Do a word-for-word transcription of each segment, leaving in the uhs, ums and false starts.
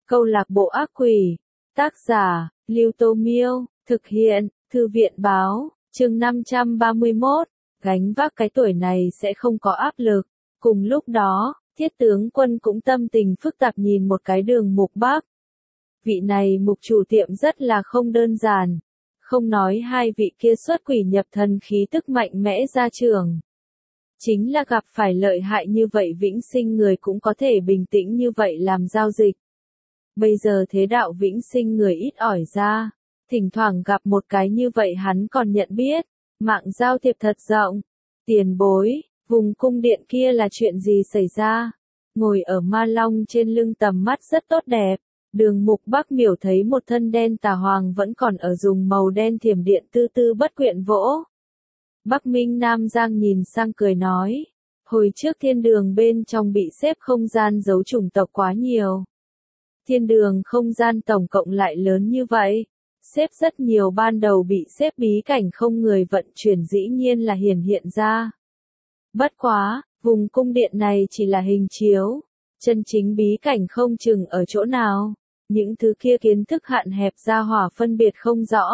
Câu lạc bộ ác quỷ. Tác giả, Lưu Tô Miêu. Thực hiện, Thư viện Báo. Chương năm trăm ba mươi mốt. Gánh vác cái tuổi này sẽ không có áp lực. Cùng lúc đó, Thiết tướng Quân cũng tâm tình phức tạp nhìn một cái Đường Mục Bắc. Vị này mục chủ tiệm rất là không đơn giản. Không nói hai vị kia xuất quỷ nhập thần khí tức mạnh mẽ ra trường. Chính là gặp phải lợi hại như vậy vĩnh sinh người cũng có thể bình tĩnh như vậy làm giao dịch. Bây giờ thế đạo vĩnh sinh người ít ỏi ra. Thỉnh thoảng gặp một cái như vậy hắn còn nhận biết. Mạng giao thiệp thật rộng. Tiền bối, vùng cung điện kia là chuyện gì xảy ra? Ngồi ở ma long trên lưng tầm mắt rất tốt đẹp. Đường Mục Bắc miểu thấy một thân đen tà hoàng vẫn còn ở dùng màu đen thiểm điện tư tư bất quyện vỗ. Bắc Minh Nam Giang nhìn sang cười nói. Hồi trước thiên đường bên trong bị xếp không gian giấu chủng tộc quá nhiều. Thiên đường không gian tổng cộng lại lớn như vậy. Xếp rất nhiều ban đầu bị xếp bí cảnh không người vận chuyển dĩ nhiên là hiển hiện ra. Bất quá, vùng cung điện này chỉ là hình chiếu. Chân chính bí cảnh không chừng ở chỗ nào. Những thứ kia kiến thức hạn hẹp ra hỏa phân biệt không rõ.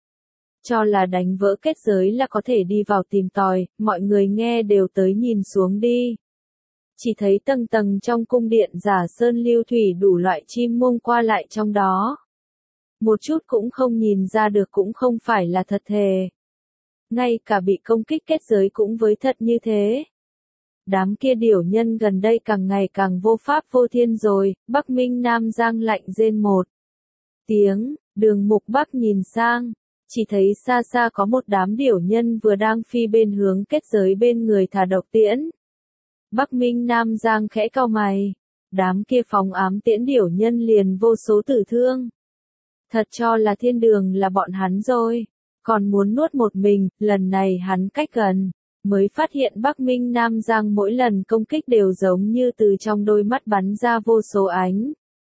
Cho là đánh vỡ kết giới là có thể đi vào tìm tòi, mọi người nghe đều tới nhìn xuống đi. Chỉ thấy tầng tầng trong cung điện giả sơn lưu thủy đủ loại chim muông qua lại trong đó. Một chút cũng không nhìn ra được cũng không phải là thật thề. Ngay cả bị công kích kết giới cũng với thật như thế. Đám kia điểu nhân gần đây càng ngày càng vô pháp vô thiên rồi, Bắc Minh Nam Giang lạnh rên một tiếng, Đường Mục Bắc nhìn sang, chỉ thấy xa xa có một đám điểu nhân vừa đang phi bên hướng kết giới bên người thả độc tiễn. Bắc Minh Nam Giang khẽ cau mày, đám kia phóng ám tiễn điểu nhân liền vô số tử thương. Thật cho là thiên đường là bọn hắn rồi, còn muốn nuốt một mình, lần này hắn cách gần. Mới phát hiện Bắc Minh Nam Giang mỗi lần công kích đều giống như từ trong đôi mắt bắn ra vô số ánh.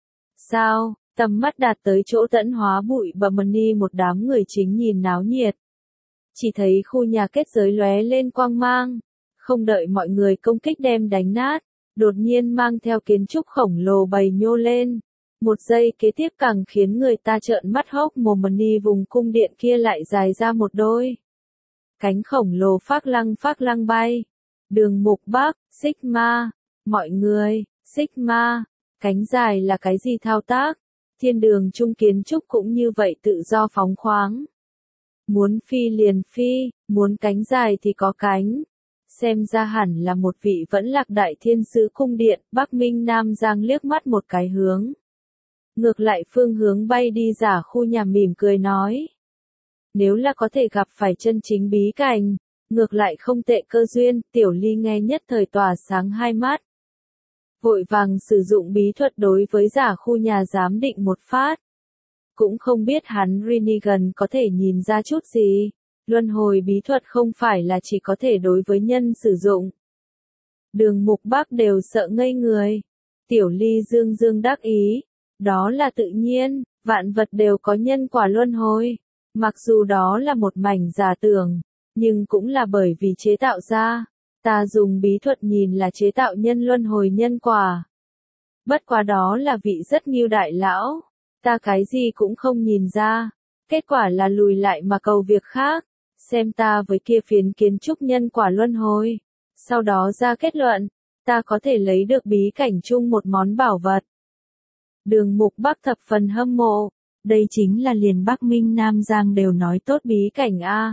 Sao, tầm mắt đạt tới chỗ tẫn hóa bụi và mani một đám người chính nhìn náo nhiệt. Chỉ thấy khu nhà kết giới lóe lên quang mang. Không đợi mọi người công kích đem đánh nát, đột nhiên mang theo kiến trúc khổng lồ bầy nhô lên. Một giây kế tiếp càng khiến người ta trợn mắt hốc mồm mani vùng cung điện kia lại dài ra một đôi. Cánh khổng lồ phác lăng phác lăng bay. Đường Mục Bắc, Sigma. Mọi người, Sigma. Cánh dài là cái gì thao tác? Thiên đường trung kiến trúc cũng như vậy tự do phóng khoáng. Muốn phi liền phi, muốn cánh dài thì có cánh. Xem ra hẳn là một vị vẫn lạc đại thiên sứ cung điện. Bắc Minh Nam Giang liếc mắt một cái hướng. Ngược lại phương hướng bay đi giả khu nhà mỉm cười nói. Nếu là có thể gặp phải chân chính bí cảnh, ngược lại không tệ cơ duyên, Tiểu Ly nghe nhất thời tỏa sáng hai mắt. Vội vàng sử dụng bí thuật đối với giả khu nhà giám định một phát. Cũng không biết hắn Rinnegan có thể nhìn ra chút gì. Luân hồi bí thuật không phải là chỉ có thể đối với nhân sử dụng. Đường Mục Bắc đều sợ ngây người. Tiểu Ly dương dương đắc ý. Đó là tự nhiên, vạn vật đều có nhân quả luân hồi. Mặc dù đó là một mảnh giả tưởng, nhưng cũng là bởi vì chế tạo ra. Ta dùng bí thuật nhìn là chế tạo nhân luân hồi nhân quả. Bất quá đó là vị rất nghiêu đại lão. Ta cái gì cũng không nhìn ra. Kết quả là lùi lại mà cầu việc khác. Xem ta với kia phiến kiến trúc nhân quả luân hồi. Sau đó ra kết luận, ta có thể lấy được bí cảnh chung một món bảo vật. Đường Mục Bắc thập phần hâm mộ. Đây chính là liền Bắc Minh Nam Giang đều nói tốt bí cảnh A.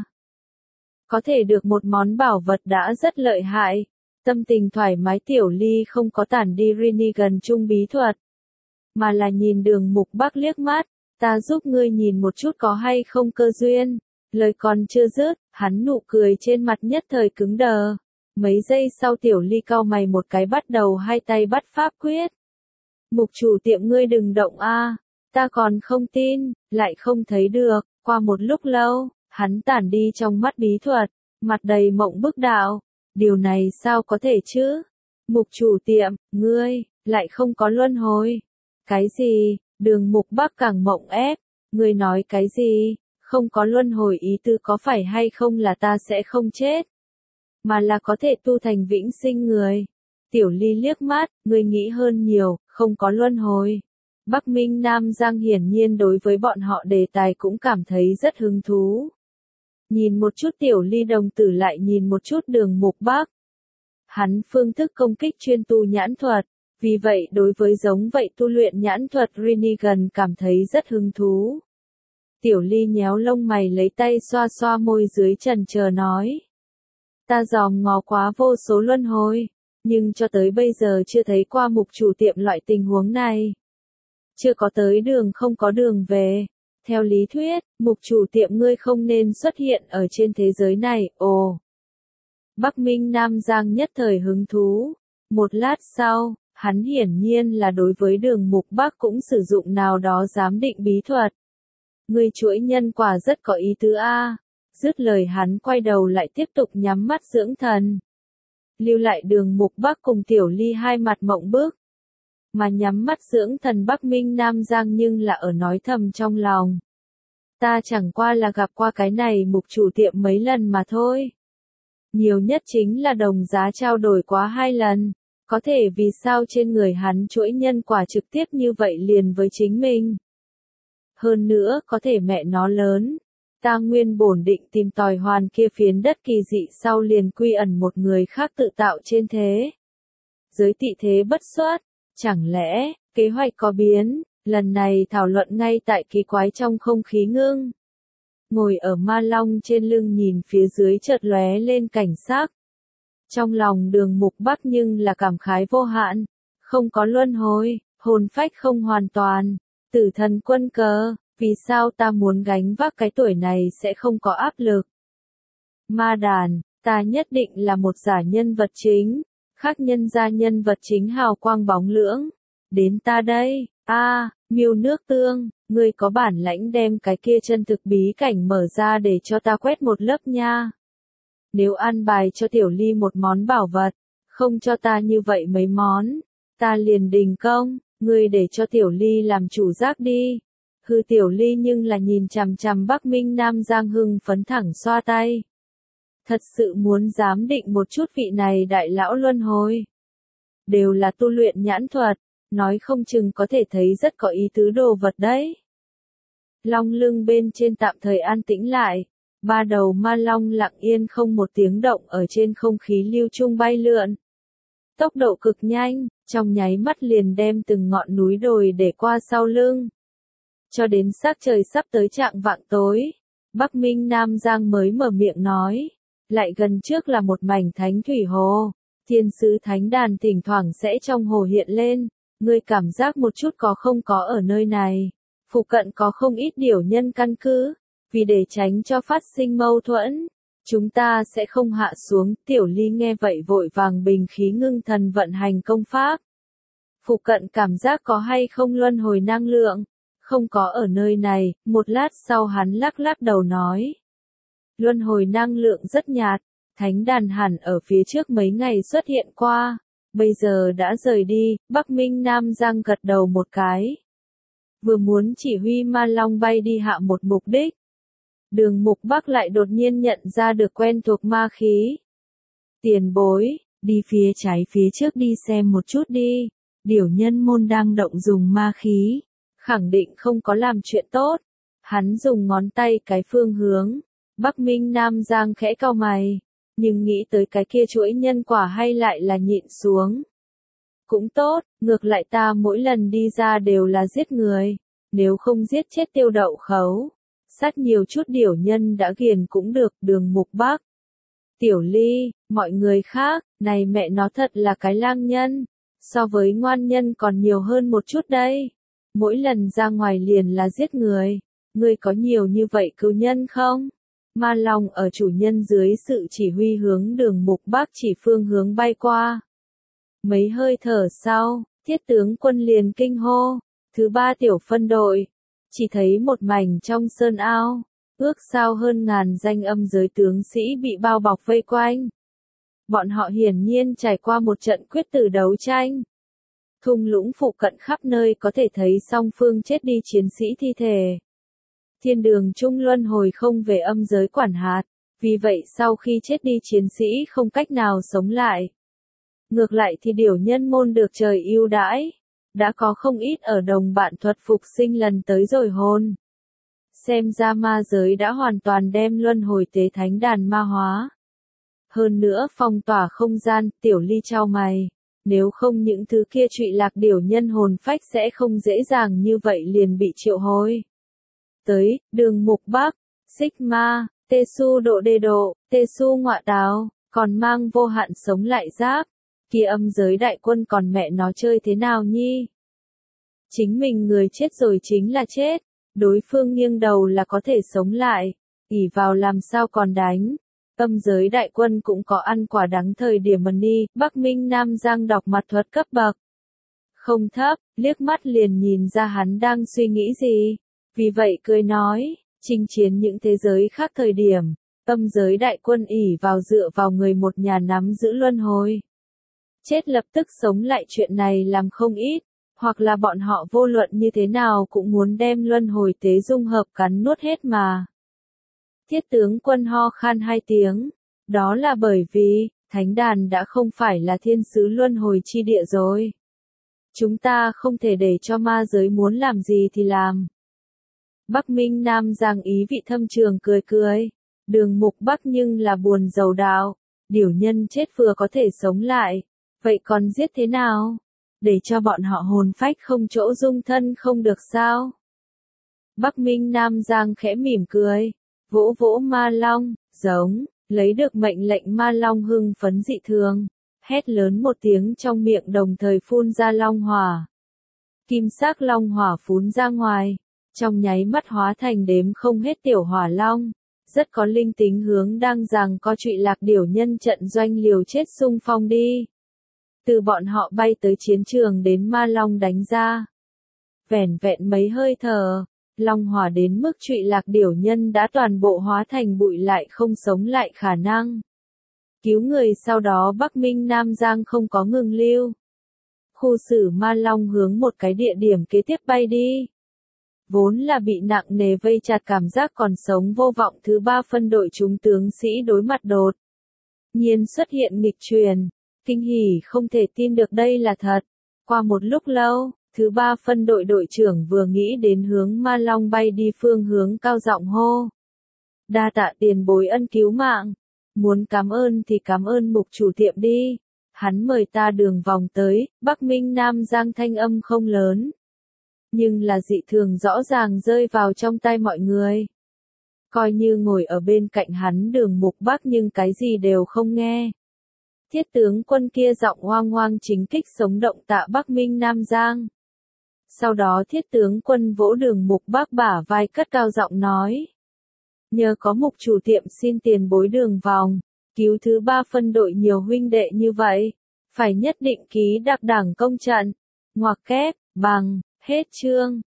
Có thể được một món bảo vật đã rất lợi hại. Tâm tình thoải mái Tiểu Ly không có tản đi Rinnegan chung bí thuật. Mà là nhìn Đường Mục Bắc liếc mắt. Ta giúp ngươi nhìn một chút có hay không cơ duyên. Lời còn chưa dứt, hắn nụ cười trên mặt nhất thời cứng đờ. Mấy giây sau Tiểu Ly cau mày một cái bắt đầu hai tay bắt pháp quyết. Mục chủ tiệm ngươi đừng động A. Ta còn không tin, lại không thấy được, qua một lúc lâu, hắn tản đi trong mắt bí thuật, mặt đầy mộng bức đạo, điều này sao có thể chứ? Mục chủ tiệm, ngươi, lại không có luân hồi. Cái gì? Đường Mục Bắc càng mộng ép, ngươi nói cái gì? Không có luân hồi ý tư có phải hay không là ta sẽ không chết, mà là có thể tu thành vĩnh sinh người. Tiểu Ly liếc mắt, ngươi nghĩ hơn nhiều, không có luân hồi. Bắc Minh Nam Giang hiển nhiên đối với bọn họ đề tài cũng cảm thấy rất hứng thú. Nhìn một chút Tiểu Ly đồng tử lại nhìn một chút Đường Mục Bắc. Hắn phương thức công kích chuyên tu nhãn thuật, vì vậy đối với giống vậy tu luyện nhãn thuật Rinnegan cảm thấy rất hứng thú. Tiểu Ly nhéo lông mày lấy tay xoa xoa môi dưới trần chờ nói. Ta dòm ngó quá vô số luân hồi, nhưng cho tới bây giờ chưa thấy qua mục chủ tiệm loại tình huống này. Chưa có tới đường không có đường về. Theo lý thuyết, mục chủ tiệm ngươi không nên xuất hiện ở trên thế giới này, ồ. Bắc Minh Nam Giang nhất thời hứng thú. Một lát sau, hắn hiển nhiên là đối với Đường Mục Bắc cũng sử dụng nào đó giám định bí thuật. Ngươi chuỗi nhân quả rất có ý tứ a. Dứt lời hắn quay đầu lại tiếp tục nhắm mắt dưỡng thần. Lưu lại Đường Mục Bắc cùng Tiểu Ly hai mặt mộng bức. Mà nhắm mắt dưỡng thần Bắc Minh Nam Giang nhưng là ở nói thầm trong lòng. Ta chẳng qua là gặp qua cái này mục chủ tiệm mấy lần mà thôi. Nhiều nhất chính là đồng giá trao đổi quá hai lần. Có thể vì sao trên người hắn chuỗi nhân quả trực tiếp như vậy liền với chính mình. Hơn nữa có thể mẹ nó lớn. Ta nguyên bổn định tìm tòi hoàn kia phiến đất kỳ dị sau liền quy ẩn một người khác tự tạo trên thế. Giới tị thế bất xuất. Chẳng lẽ, kế hoạch có biến, lần này thảo luận ngay tại kỳ quái trong không khí ngưng. Ngồi ở ma long trên lưng nhìn phía dưới chợt lóe lên cảnh sắc. Trong lòng Đường Mục Bắc nhưng là cảm khái vô hạn, không có luân hồi, hồn phách không hoàn toàn, tử thần quân cờ, vì sao ta muốn gánh vác cái tuổi này sẽ không có áp lực. Ma đàn, ta nhất định là một giả nhân vật chính. Khác nhân gia nhân vật chính hào quang bóng lưỡng. Đến ta đây, a, à, Miêu Nước Tương, ngươi có bản lãnh đem cái kia chân thực bí cảnh mở ra để cho ta quét một lớp nha. Nếu ăn bài cho Tiểu Ly một món bảo vật, không cho ta như vậy mấy món, ta liền đình công, ngươi để cho Tiểu Ly làm chủ giác đi. Hư Tiểu Ly nhưng là nhìn chằm chằm Bắc Minh Nam Giang hưng phấn thẳng xoa tay. Thật sự muốn giám định một chút vị này đại lão luân hồi. Đều là tu luyện nhãn thuật, nói không chừng có thể thấy rất có ý tứ đồ vật đấy. Long lưng bên trên tạm thời an tĩnh lại, ba đầu ma long lặng yên không một tiếng động ở trên không khí lưu trung bay lượn. Tốc độ cực nhanh, trong nháy mắt liền đem từng ngọn núi đồi để qua sau lưng. Cho đến sắc trời sắp tới trạng vạng tối, Bắc Minh Nam Giang mới mở miệng nói. Lại gần trước là một mảnh thánh thủy hồ, thiên sứ thánh đàn thỉnh thoảng sẽ trong hồ hiện lên, ngươi cảm giác một chút có không có ở nơi này, phụ cận có không ít điểu nhân căn cứ, vì để tránh cho phát sinh mâu thuẫn, chúng ta sẽ không hạ xuống. Tiểu Ly nghe vậy vội vàng bình khí ngưng thần vận hành công pháp. Phụ cận cảm giác có hay không luân hồi năng lượng, không có ở nơi này. Một lát sau hắn lắc lắc đầu nói. Luân hồi năng lượng rất nhạt, thánh đàn hẳn ở phía trước mấy ngày xuất hiện qua, bây giờ đã rời đi. Bắc Minh Nam Giang gật đầu một cái. Vừa muốn chỉ huy ma long bay đi hạ một mục đích. Đường Mục Bắc lại đột nhiên nhận ra được quen thuộc ma khí. Tiền bối, đi phía trái phía trước đi xem một chút đi, điểu nhân môn đang động dùng ma khí, khẳng định không có làm chuyện tốt. Hắn dùng ngón tay cái phương hướng. Bắc Minh Nam Giang khẽ cau mày, nhưng nghĩ tới cái kia chuỗi nhân quả hay lại là nhịn xuống. Cũng tốt, ngược lại ta mỗi lần đi ra đều là giết người, nếu không giết chết Tiêu Đậu Khấu, sát nhiều chút điểu nhân đã ghiền cũng được. Đường Mục Bắc, Tiểu Ly, mọi người khác, này mẹ nó thật là cái lang nhân, so với ngoan nhân còn nhiều hơn một chút đây. Mỗi lần ra ngoài liền là giết người, ngươi có nhiều như vậy cứu nhân không? Ma Long ở chủ nhân dưới sự chỉ huy hướng Đường Mục Bắc chỉ phương hướng bay qua. Mấy hơi thở sau, Thiết tướng quân liền kinh hô, thứ ba tiểu phân đội, chỉ thấy một mảnh trong sơn ao, ước sao hơn ngàn danh âm giới tướng sĩ bị bao bọc vây quanh. Bọn họ hiển nhiên trải qua một trận quyết tử đấu tranh. Thung lũng phụ cận khắp nơi có thể thấy song phương chết đi chiến sĩ thi thể. Thiên đường trung luân hồi không về âm giới quản hạt, vì vậy sau khi chết đi chiến sĩ không cách nào sống lại. Ngược lại thì điểu nhân môn được trời ưu đãi, đã có không ít ở đồng bạn thuật phục sinh lần tới rồi hôn. Xem ra ma giới đã hoàn toàn đem luân hồi tế thánh đàn ma hóa. Hơn nữa phong tỏa không gian, Tiểu Ly chau mày. Nếu không những thứ kia trụy lạc điểu nhân hồn phách sẽ không dễ dàng như vậy liền bị triệu hồi. Tới, đường mục bắc, Sigma, tê su độ đê độ, tê su ngọa táo, còn mang vô hạn sống lại giáp. Kia âm giới đại quân còn mẹ nó chơi thế nào nhi? Chính mình người chết rồi chính là chết. Đối phương nghiêng đầu là có thể sống lại. ỷ vào làm sao còn đánh. Âm giới đại quân cũng có ăn quả đắng thời điểm mần ni, Bắc Minh Nam Giang đọc mặt thuật cấp bậc. Không thấp, liếc mắt liền nhìn ra hắn đang suy nghĩ gì. Vì vậy cười nói, chinh chiến những thế giới khác thời điểm, âm giới đại quân ỷ vào dựa vào người một nhà nắm giữ luân hồi. Chết lập tức sống lại chuyện này làm không ít, hoặc là bọn họ vô luận như thế nào cũng muốn đem luân hồi tế dung hợp cắn nuốt hết mà. Thiết tướng quân ho khan hai tiếng, đó là bởi vì, thánh đàn đã không phải là thiên sứ luân hồi chi địa rồi. Chúng ta không thể để cho ma giới muốn làm gì thì làm. Bắc Minh Nam Giang ý vị thâm trường cười cười, đường mục bắc nhưng là buồn giàu đạo, điểu nhân chết vừa có thể sống lại, vậy còn giết thế nào? Để cho bọn họ hồn phách không chỗ dung thân không được sao? Bắc Minh Nam Giang khẽ mỉm cười, vỗ vỗ ma long, giống, lấy được mệnh lệnh ma long hưng phấn dị thường, hét lớn một tiếng trong miệng đồng thời phun ra long hỏa. Kim sắc long hỏa phun ra ngoài, trong nháy mắt hóa thành đếm không hết tiểu hỏa long, rất có linh tính hướng đang rằng có trụy lạc điểu nhân trận doanh liều chết xung phong đi. Từ bọn họ bay tới chiến trường đến ma long đánh ra. Vẻn vẹn mấy hơi thở, long hỏa đến mức trụy lạc điểu nhân đã toàn bộ hóa thành bụi lại không sống lại khả năng. Cứu người sau đó Bắc Minh Nam Giang không có ngừng lưu. Khu xử ma long hướng một cái địa điểm kế tiếp bay đi. Vốn là bị nặng nề vây chặt cảm giác còn sống vô vọng thứ ba phân đội chúng tướng sĩ đối mặt đột nhiên xuất hiện nghịch truyền. Kinh hỉ không thể tin được đây là thật. Qua một lúc lâu, thứ ba phân đội đội trưởng vừa nghĩ đến hướng ma long bay đi phương hướng cao giọng hô. Đa tạ tiền bối ân cứu mạng. Muốn cảm ơn thì cảm ơn mục chủ tiệm đi. Hắn mời ta đường vòng tới, Bắc Minh Nam Giang thanh âm không lớn. Nhưng là dị thường rõ ràng rơi vào trong tay mọi người. Coi như ngồi ở bên cạnh hắn đường mục bắc nhưng cái gì đều không nghe. Thiết tướng quân kia giọng hoang hoang chính kích sống động tạ Bắc Minh Nam Giang. Sau đó thiết tướng quân vỗ đường mục bắc bả vai cất cao giọng nói. Nhờ có mục chủ tiệm xin tiền bối đường vòng, cứu thứ ba phân đội nhiều huynh đệ như vậy, phải nhất định ký đặc đẳng công trận, ngoặc kép, bằng, hết chương.